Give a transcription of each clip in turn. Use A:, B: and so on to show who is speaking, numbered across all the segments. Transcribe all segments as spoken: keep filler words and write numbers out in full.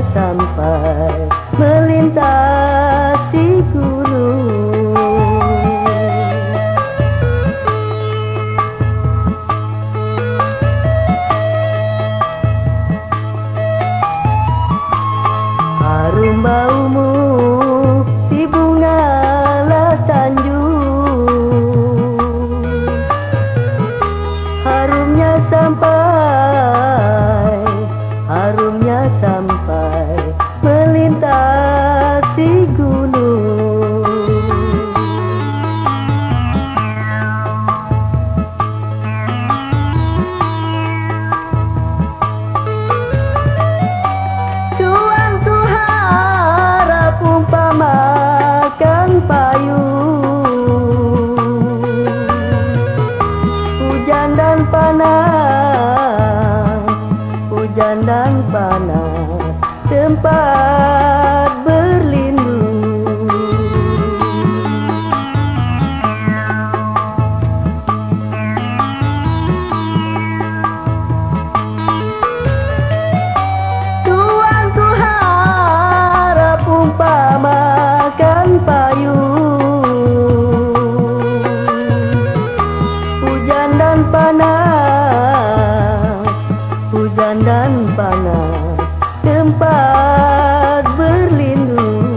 A: sampai melintasi gunung. Harum baumu si bunga Tanjung, harumnya sampai, harumnya sampai melintasi gunung. Tuang tu harap umpamakan payung, hujan dan panas, hujan dan panas, tempat berlindung. Tuang tu harap umpamakan payung, hujan dan panas, hujan dan panas, tempat berlindung.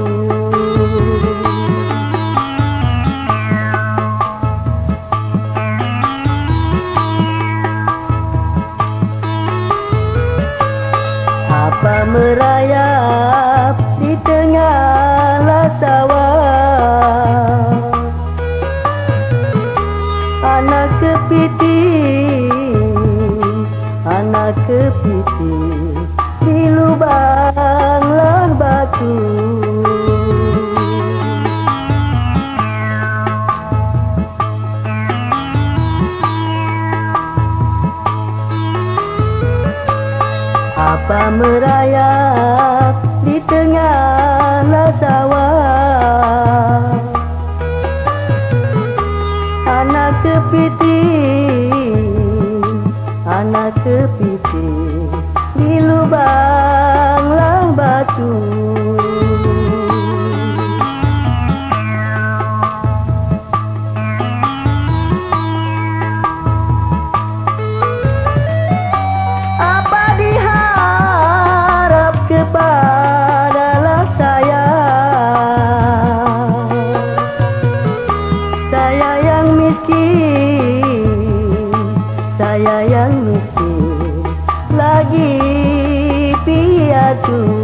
A: Apa merayap di tengah sawah, anak kepiting, anak kepiting di lubang lah batu. Apa merayap di tengah sawah, anak kepiting, anak kepiting di lubang lah batu. Apa diharap kepadalah saya, saya yang miskin, saya yang miskin lagi piatu.